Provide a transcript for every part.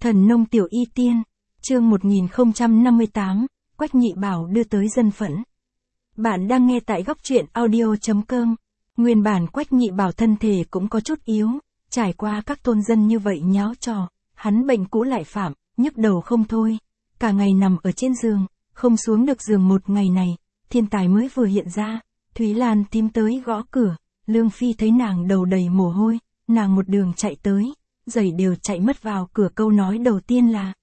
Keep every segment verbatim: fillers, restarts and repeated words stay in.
Thần nông tiểu y tiên, chương một nghìn không trăm năm mươi tám, Quách Nhị Bảo đưa tới dân phẫn. Bạn đang nghe tại góc truyện audio chấm com. Nguyên bản Quách Nhị Bảo thân thể cũng có chút yếu, trải qua các tôn dân như vậy nháo trò, hắn bệnh cũ lại phạm, nhức đầu không thôi, cả ngày nằm ở trên giường, không xuống được giường. Một ngày này, thiên tài mới vừa hiện ra, Thúy Lan tím tới gõ cửa, Lương Phi thấy nàng đầu đầy mồ hôi, nàng một đường chạy tới, giày đều chạy mất vào cửa. Câu nói đầu tiên là: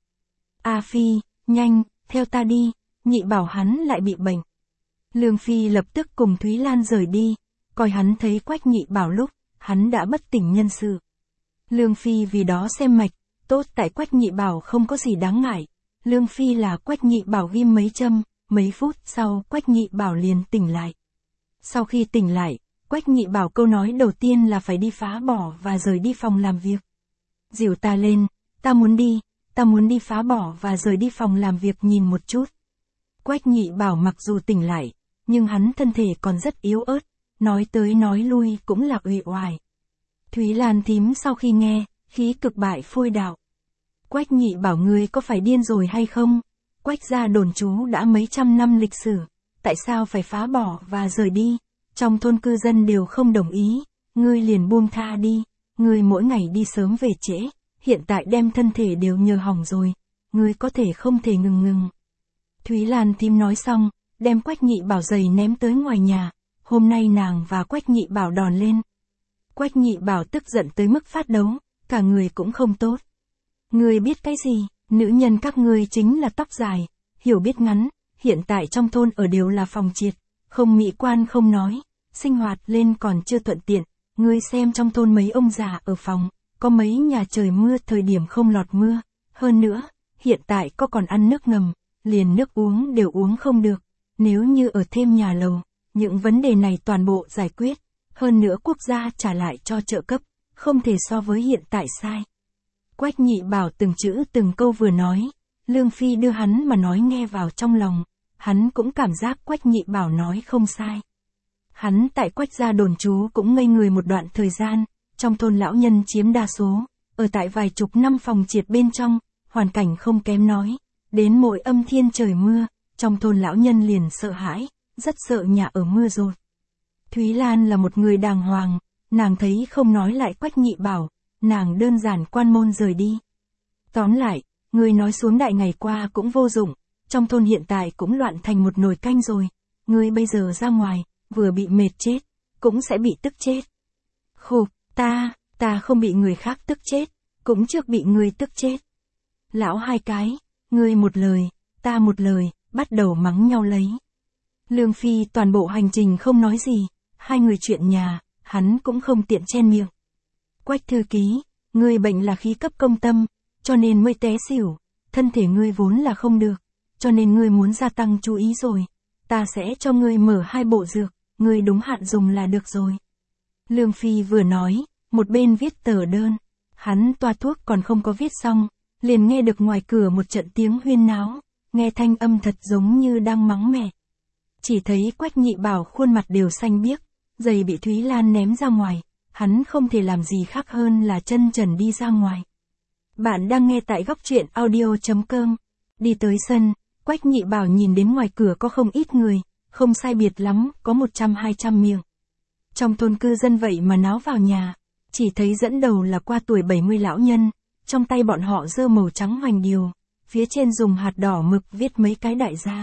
A Phi, nhanh, theo ta đi, Nhị Bảo hắn lại bị bệnh. Lương Phi lập tức cùng Thúy Lan rời đi, coi hắn thấy Quách Nhị Bảo lúc, hắn đã bất tỉnh nhân sự. Lương Phi vì đó xem mạch, tốt tại Quách Nhị Bảo không có gì đáng ngại. Lương Phi là Quách Nhị Bảo ghim mấy châm, mấy phút sau Quách Nhị Bảo liền tỉnh lại. Sau khi tỉnh lại, Quách Nhị Bảo câu nói đầu tiên là phải đi phá bỏ và rời đi phòng làm việc. Dìu ta lên, ta muốn đi, ta muốn đi phá bỏ và rời đi phòng làm việc nhìn một chút. Quách Nhị Bảo mặc dù tỉnh lại, nhưng hắn thân thể còn rất yếu ớt, nói tới nói lui cũng là uể oải. Thúy Lan thím sau khi nghe, khí cực bại phôi đạo. Quách Nhị Bảo ngươi có phải điên rồi hay không? Quách gia đồn trú đã mấy trăm năm lịch sử, tại sao phải phá bỏ và rời đi? Trong thôn cư dân đều không đồng ý, ngươi liền buông tha đi, ngươi mỗi ngày đi sớm về trễ, hiện tại đem thân thể đều nhờ hỏng rồi, ngươi có thể không thể ngừng ngừng. Thúy Lan thím nói xong, đem Quách Nhị Bảo giày ném tới ngoài nhà, hôm nay nàng và Quách Nhị Bảo đòn lên. Quách Nhị Bảo tức giận tới mức phát đấu, cả người cũng không tốt. Ngươi biết cái gì, nữ nhân các ngươi chính là tóc dài, hiểu biết ngắn, hiện tại trong thôn ở đều là phòng triệt, không mỹ quan không nói, sinh hoạt lên còn chưa thuận tiện, ngươi xem trong thôn mấy ông già ở phòng, có mấy nhà trời mưa thời điểm không lọt mưa, hơn nữa, hiện tại có còn ăn nước ngầm, liền nước uống đều uống không được, nếu như ở thêm nhà lầu, những vấn đề này toàn bộ giải quyết, hơn nữa quốc gia trả lại cho trợ cấp, không thể so với hiện tại sai. Quách Nhị Bảo từng chữ từng câu vừa nói, Lương Phi đưa hắn mà nói nghe vào trong lòng, hắn cũng cảm giác Quách Nhị Bảo nói không sai. Hắn tại Quách gia đồn trú cũng ngây người một đoạn thời gian, trong thôn lão nhân chiếm đa số, ở tại vài chục năm phòng triệt bên trong, hoàn cảnh không kém nói, đến mỗi âm thiên trời mưa, trong thôn lão nhân liền sợ hãi, rất sợ nhà ở mưa dột. Thúy Lan là một người đàng hoàng, nàng thấy không nói lại Quách Nhị Bảo, nàng đơn giản quan môn rời đi. Tóm lại, người nói xuống đại ngày qua cũng vô dụng, trong thôn hiện tại cũng loạn thành một nồi canh rồi, ngươi bây giờ ra ngoài, vừa bị mệt chết, cũng sẽ bị tức chết. Khục, ta, ta không bị người khác tức chết, cũng trước bị ngươi tức chết. Lão hai cái, ngươi một lời, ta một lời, bắt đầu mắng nhau lấy. Lương Phi toàn bộ hành trình không nói gì, hai người chuyện nhà, hắn cũng không tiện chen miệng. Quách thư ký, ngươi bệnh là khí cấp công tâm, cho nên mới té xỉu, thân thể ngươi vốn là không được, cho nên ngươi muốn gia tăng chú ý rồi, ta sẽ cho ngươi mở hai bộ dược, ngươi đúng hạn dùng là được rồi. Lương Phi vừa nói, một bên viết tờ đơn, hắn toa thuốc còn không có viết xong, liền nghe được ngoài cửa một trận tiếng huyên náo, nghe thanh âm thật giống như đang mắng mẹ. Chỉ thấy Quách Nhị Bảo khuôn mặt đều xanh biếc, giày bị Thúy Lan ném ra ngoài, hắn không thể làm gì khác hơn là chân trần đi ra ngoài. Bạn đang nghe tại góc truyện audio chấm com. Đi tới sân, Quách Nhị Bảo nhìn đến ngoài cửa có không ít người, không sai biệt lắm, có một trăm hai trăm miệng. Trong thôn cư dân vậy mà náo vào nhà, chỉ thấy dẫn đầu là qua tuổi bảy mươi lão nhân, trong tay bọn họ giơ màu trắng hoành điều, phía trên dùng hạt đỏ mực viết mấy cái đại gia.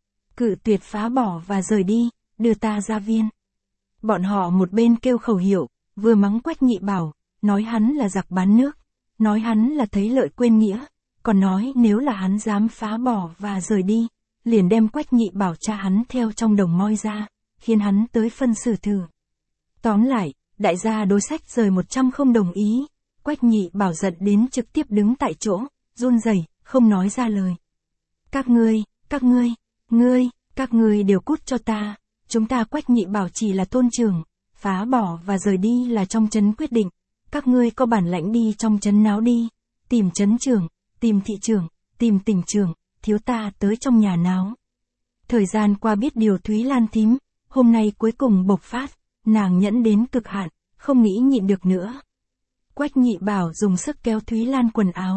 Cự tuyệt phá bỏ và rời đi, đưa ta ra viên. Bọn họ một bên kêu khẩu hiệu, vừa mắng Quách Nhị Bảo, nói hắn là giặc bán nước, nói hắn là thấy lợi quên nghĩa, còn nói nếu là hắn dám phá bỏ và rời đi, liền đem Quách Nhị Bảo cha hắn theo trong đồng moi ra, khiến hắn tới phân xử thử. Tóm lại, đại gia đối sách rời một trăm không đồng ý, Quách Nhị Bảo giận đến trực tiếp đứng tại chỗ, run rẩy, không nói ra lời. Các ngươi, các ngươi, ngươi, các ngươi đều cút cho ta, chúng ta Quách Nhị Bảo chỉ là thôn trưởng, phá bỏ và rời đi là trong trấn quyết định, các ngươi có bản lãnh đi trong trấn náo đi, tìm trấn trưởng, tìm thị trưởng, tìm tỉnh trưởng, thiếu ta tới trong nhà náo. Thời gian qua biết điều Thúy Lan thím, hôm nay cuối cùng bộc phát, nàng nhẫn đến cực hạn, không nghĩ nhịn được nữa. Quách Nhị Bảo dùng sức kéo Thúy Lan quần áo,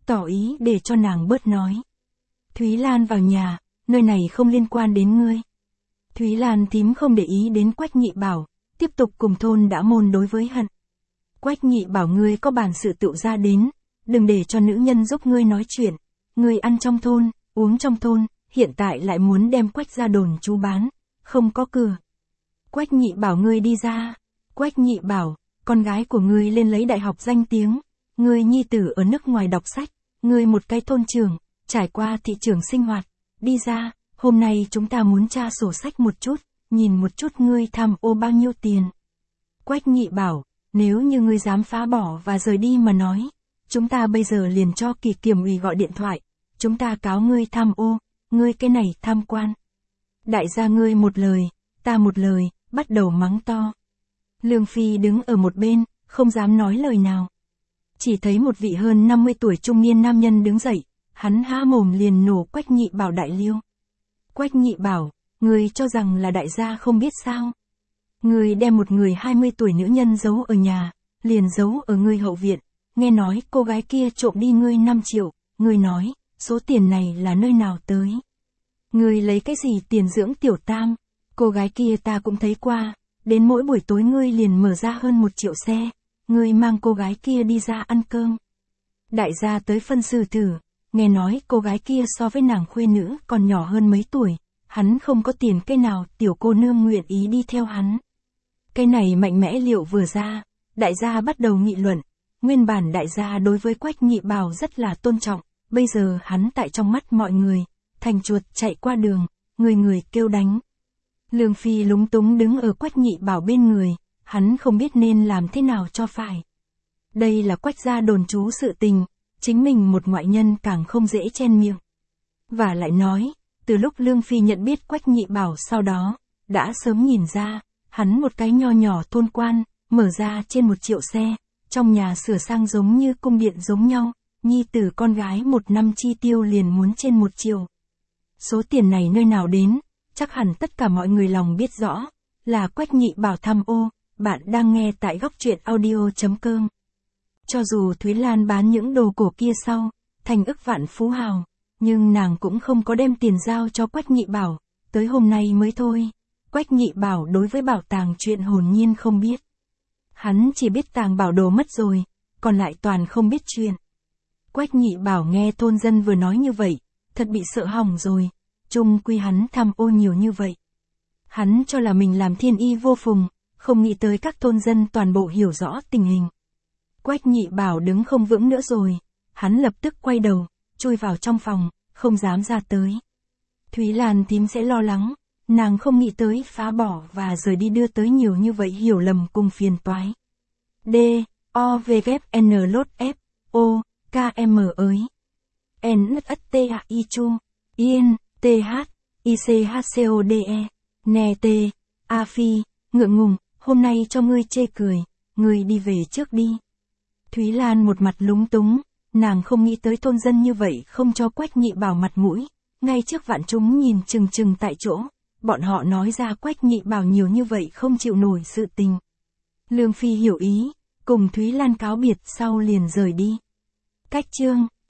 tỏ ý để cho nàng bớt nói. Thúy Lan vào nhà, nơi này không liên quan đến ngươi. Thúy Lan thím không để ý đến Quách Nhị Bảo, tiếp tục cùng thôn đã môn đối với Hận. Quách Nhị Bảo ngươi có bản sự tự ra đến, đừng để cho nữ nhân giúp ngươi nói chuyện, ngươi ăn trong thôn, uống trong thôn, hiện tại lại muốn đem Quách ra đồn trú bán, không có cửa. Quách Nhị Bảo ngươi đi ra. Quách Nhị Bảo, con gái của ngươi lên lấy đại học danh tiếng, ngươi nhi tử ở nước ngoài đọc sách, ngươi một cái thôn trưởng, trải qua thị trường sinh hoạt, đi ra, hôm nay chúng ta muốn tra sổ sách một chút, nhìn một chút ngươi tham ô bao nhiêu tiền. Quách Nhị Bảo, nếu như ngươi dám phá bỏ và rời đi mà nói, chúng ta bây giờ liền cho kỳ kiểm ủy gọi điện thoại, chúng ta cáo ngươi tham ô, ngươi cái này tham quan. Đại gia ngươi một lời, ta một lời, bắt đầu mắng to. Lương Phi đứng ở một bên, không dám nói lời nào. Chỉ thấy một vị hơn năm mươi tuổi trung niên nam nhân đứng dậy, hắn há mồm liền nổ Quách Nhị Bảo đại liêu. Quách Nhị Bảo, người cho rằng là đại gia không biết sao. Người đem một người hai mươi tuổi nữ nhân giấu ở nhà, liền giấu ở ngươi hậu viện, nghe nói cô gái kia trộm đi ngươi năm triệu, ngươi nói, số tiền này là nơi nào tới. Ngươi lấy cái gì tiền dưỡng tiểu tam, cô gái kia ta cũng thấy qua, đến mỗi buổi tối ngươi liền mở ra hơn một triệu xe, ngươi mang cô gái kia đi ra ăn cơm. Đại gia tới phân xử thử, nghe nói cô gái kia so với nàng khuê nữ còn nhỏ hơn mấy tuổi, hắn không có tiền cái nào tiểu cô nương nguyện ý đi theo hắn. Cái này mạnh mẽ liệu vừa ra, đại gia bắt đầu nghị luận, nguyên bản đại gia đối với Quách Nhị Bảo rất là tôn trọng, bây giờ hắn tại trong mắt mọi người, thành chuột chạy qua đường, người người kêu đánh. Lương Phi lúng túng đứng ở Quách Nhị Bảo bên người, hắn không biết nên làm thế nào cho phải. Đây là Quách gia đồn trú sự tình, chính mình một ngoại nhân càng không dễ chen miệng. Và lại nói, từ lúc Lương Phi nhận biết Quách Nhị Bảo sau đó, đã sớm nhìn ra, hắn một cái nho nhỏ thôn quan, mở ra trên một triệu xe, trong nhà sửa sang giống như cung điện giống nhau, nhi tử con gái một năm chi tiêu liền muốn trên một triệu. Số tiền này nơi nào đến, chắc hẳn tất cả mọi người lòng biết rõ, là Quách Nhị Bảo tham ô. Bạn đang nghe tại góc truyện audio chấm com. Cho dù Thúy Lan bán những đồ cổ kia sau, thành ức vạn phú hào, nhưng nàng cũng không có đem tiền giao cho Quách Nhị Bảo, tới hôm nay mới thôi. Quách Nhị Bảo đối với bảo tàng chuyện hồn nhiên không biết. Hắn chỉ biết tàng bảo đồ mất rồi, còn lại toàn không biết chuyện. Quách Nhị Bảo nghe thôn dân vừa nói như vậy, thật bị sợ hỏng rồi, chung quy hắn tham ô nhiều như vậy. Hắn cho là mình làm thiên y vô phùng, không nghĩ tới các thôn dân toàn bộ hiểu rõ tình hình. Quách Nhị Bảo đứng không vững nữa rồi, hắn lập tức quay đầu, chui vào trong phòng, không dám ra tới. Thúy Lan thím sẽ lo lắng, nàng không nghĩ tới phá bỏ và rời đi đưa tới nhiều như vậy hiểu lầm cùng phiền toái. D, O, V, G, N, L, F, O, K, M ới. N, S, T, A, I, Chu, Yên, T, H, I, C, H, C, O, D, E, Nè, T, A, Phi, ngượng ngùng, hôm nay cho ngươi chê cười, ngươi đi về trước đi. Thúy Lan một mặt lúng túng, nàng không nghĩ tới thôn dân như vậy không cho Quách Nhị Bảo mặt mũi, ngay trước vạn chúng nhìn chừng chừng tại chỗ, bọn họ nói ra Quách Nhị Bảo nhiều như vậy không chịu nổi sự tình. Lương Phi hiểu ý, cùng Thúy Lan cáo biệt sau liền rời đi. Cách chương